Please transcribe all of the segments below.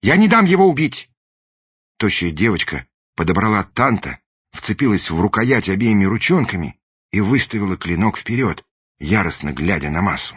Я не дам его убить!» Тощая девочка подобрала танта, вцепилась в рукоять обеими ручонками и выставила клинок вперед, яростно глядя на Массу.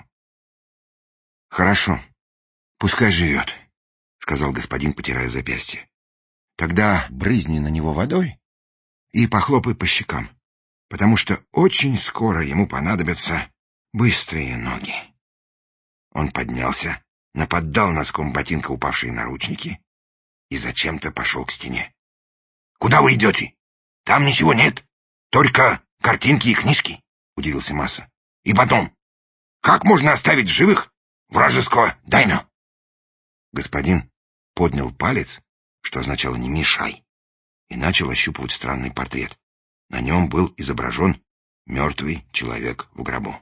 «Хорошо, пускай живет», — сказал господин, потирая запястье. «Тогда брызни на него водой и похлопай по щекам, потому что очень скоро ему понадобятся быстрые ноги». Он поднялся, наподдал носком ботинка упавшие наручники и зачем-то пошел к стене. «Куда вы идете? Там ничего нет, только картинки и книжки», — удивился Масса. «И потом, как можно оставить в живых вражеского даймё?» Господин поднял палец, что означало «не мешай», и начал ощупывать странный портрет. На нем был изображен мертвый человек в гробу.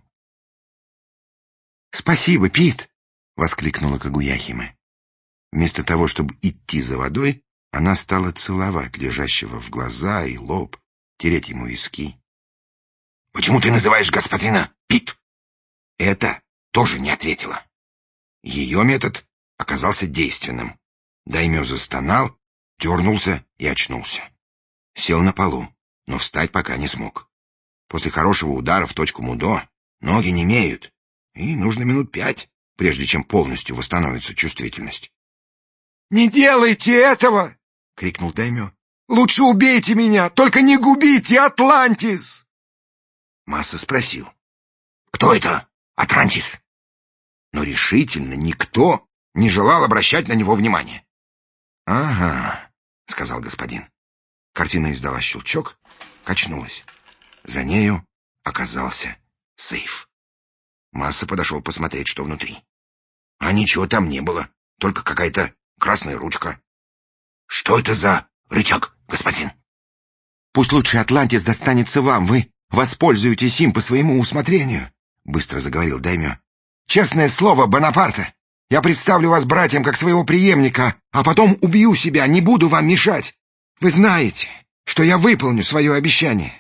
«Спасибо, Пит!» — воскликнула Кагуяхиме. Вместо того, чтобы идти за водой, она стала целовать лежащего в глаза и лоб, тереть ему виски. «Почему ты называешь господина Пит?» Это тоже не ответила. Ее метод оказался действенным. Даймё застонал, дернулся и очнулся. Сел на полу, но встать пока не смог. После хорошего удара в точку мудо ноги немеют, и нужно минут 5, прежде чем полностью восстановится чувствительность. «Не делайте этого!» — крикнул Даймё. «Лучше убейте меня, только не губите Атлантис!» Масса спросил: «Кто это Атлантис?» Но решительно никто не желал обращать на него внимания. «Ага», — сказал господин. Картина издала щелчок, качнулась. За нею оказался сейф. Масса подошел посмотреть, что внутри. А ничего там не было, только какая-то красная ручка. «Что это за рычаг, господин?» «Пусть лучше Атлантис достанется вам, вы воспользуетесь им по своему усмотрению», — быстро заговорил Даймё. «Честное слово, Бонапарта, я представлю вас братьям как своего преемника, а потом убью себя, не буду вам мешать. Вы знаете, что я выполню свое обещание».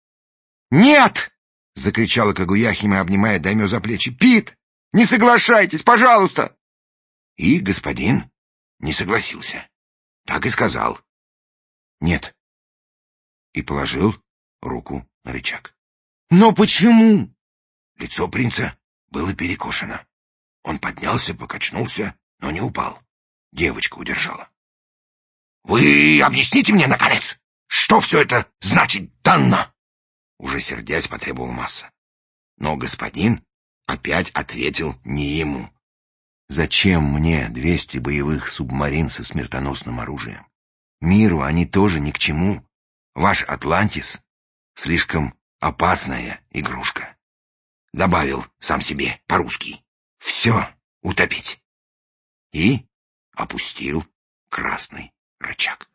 «Нет!» — закричала Кагуяхиме, обнимая Даймё за плечи. «Пит, не соглашайтесь, пожалуйста!» И господин не согласился. Так и сказал: «Нет». И положил руку на рычаг. «Но почему?» Лицо принца было перекошено. Он поднялся, покачнулся, но не упал. Девочка удержала. «Вы объясните мне, наконец, что все это значит, Данна?» Уже сердясь, потребовал Масса. Но господин опять ответил не ему. «Зачем мне 200 боевых субмарин со смертоносным оружием? Миру они тоже ни к чему. Ваш Атлантис — слишком опасная игрушка». Добавил сам себе по-русски: «Все утопить». И опустил красный рычаг.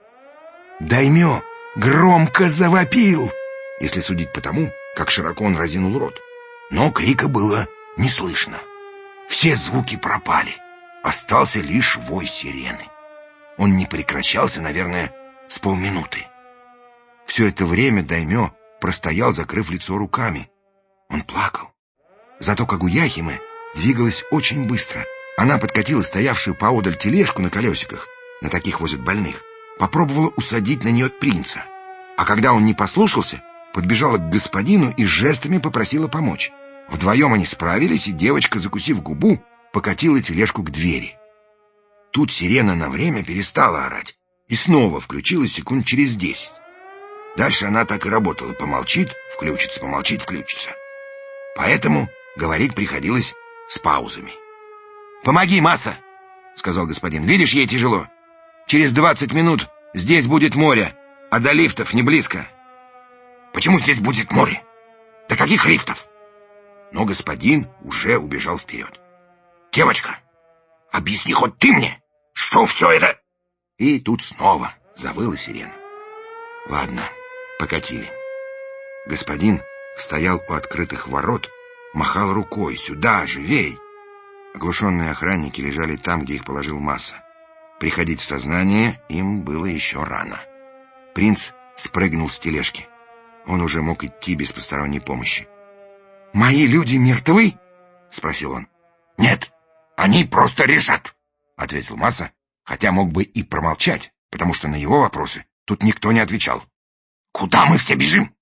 Даймё громко завопил, если судить по тому, как широко он разинул рот. Но крика было не слышно. Все звуки пропали. Остался лишь вой сирены. Он не прекращался, наверное, с полминуты. Все это время Даймё простоял, закрыв лицо руками. Он плакал. Зато Кагуяхиме двигалась очень быстро. Она подкатила стоявшую поодаль тележку на колесиках, на таких возят больных, попробовала усадить на нее принца. А когда он не послушался, подбежала к господину и жестами попросила помочь. Вдвоем они справились, и девочка, закусив губу, покатила тележку к двери. Тут сирена на время перестала орать и снова включилась секунд через 10. Дальше она так и работала: помолчит, включится, помолчит, включится. Поэтому говорить приходилось с паузами. «Помоги, Масса!» — сказал господин. «Видишь, ей тяжело. Через 20 минут здесь будет море, а до лифтов не близко». «Почему здесь будет море? До каких лифтов?» Но господин уже убежал вперед. «Девочка, объясни хоть ты мне, что все это...» И тут снова завыла сирена. Ладно, покатили. Господин стоял у открытых ворот, махал рукой: «Сюда, живей!» Оглушенные охранники лежали там, где их положил Масса. Приходить в сознание им было еще рано. Принц спрыгнул с тележки. Он уже мог идти без посторонней помощи. «Мои люди мертвы?» — спросил он. «Нет, они просто решат», — ответил Масса хотя мог бы и промолчать, потому что на его вопросы тут никто не отвечал. «Куда мы все бежим?»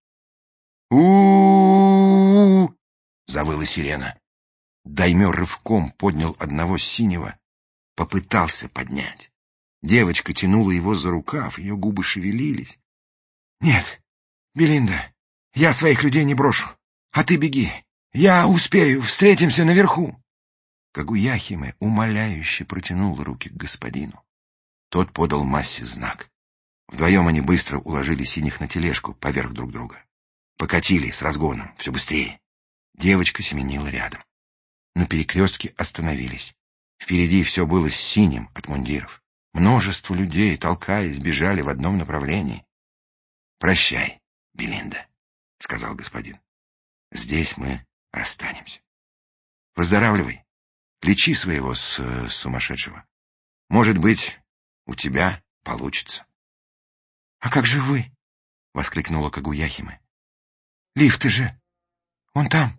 «У-у-у-у!» — завыла сирена. Даймё рывком поднял одного синего, попытался поднять. Девочка тянула его за рукав, ее губы шевелились. «Нет, Белинда, я своих людей не брошу, а ты беги. Я успею, встретимся наверху». Кагуяхиме умоляюще протянул руки к господину. Тот подал Массе знак. Вдвоем они быстро уложили синих на тележку поверх друг друга. Покатили с разгоном, все быстрее. Девочка семенила рядом. На перекрестке остановились. Впереди все было синим от мундиров. Множество людей, толкаясь, бежали в одном направлении. «Прощай, Белинда», — сказал господин. «Здесь мы расстанемся. Выздоравливай, лечи своего сумасшедшего. Может быть, у тебя получится». «А как же вы?» — воскликнула Кагуяхиме. «Лифты же! Он там!»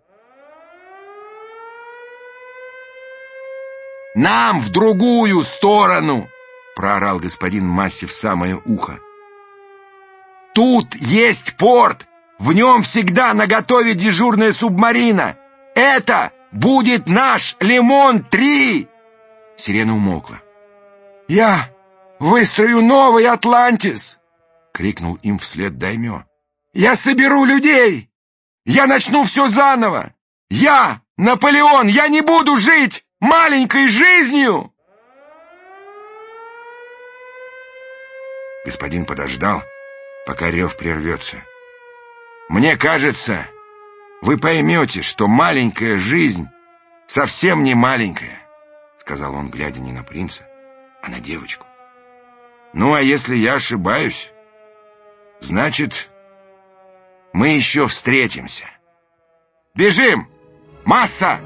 «Нам в другую сторону!» — проорал господин Массе в самое ухо. «Тут есть порт! В нем всегда наготове дежурная субмарина! Это будет наш Лимон-3!» Сирена умолкла. «Я выстрою новый Атлантис!» — крикнул им вслед Даймё. «Я соберу людей! Я начну все заново! Я, Наполеон, я не буду жить маленькой жизнью!» Господин подождал, пока рев прервется. «Мне кажется, вы поймете, что маленькая жизнь совсем не маленькая», — сказал он, глядя не на принца, а на девочку. «Ну, а если я ошибаюсь, значит, мы еще встретимся. Бежим! Масса!»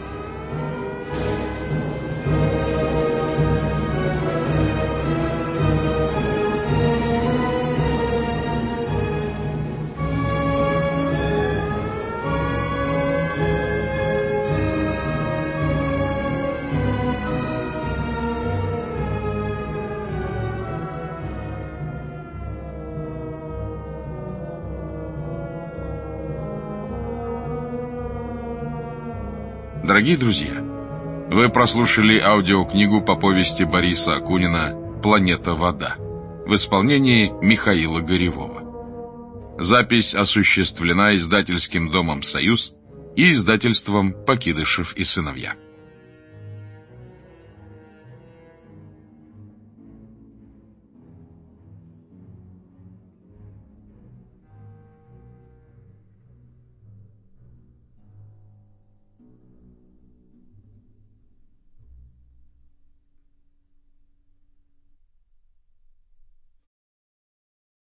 Дорогие друзья, вы прослушали аудиокнигу по повести Бориса Акунина «Планета Вода» в исполнении Михаила Горевого. Запись осуществлена издательским домом «Союз» и издательством «Покидышев и сыновья».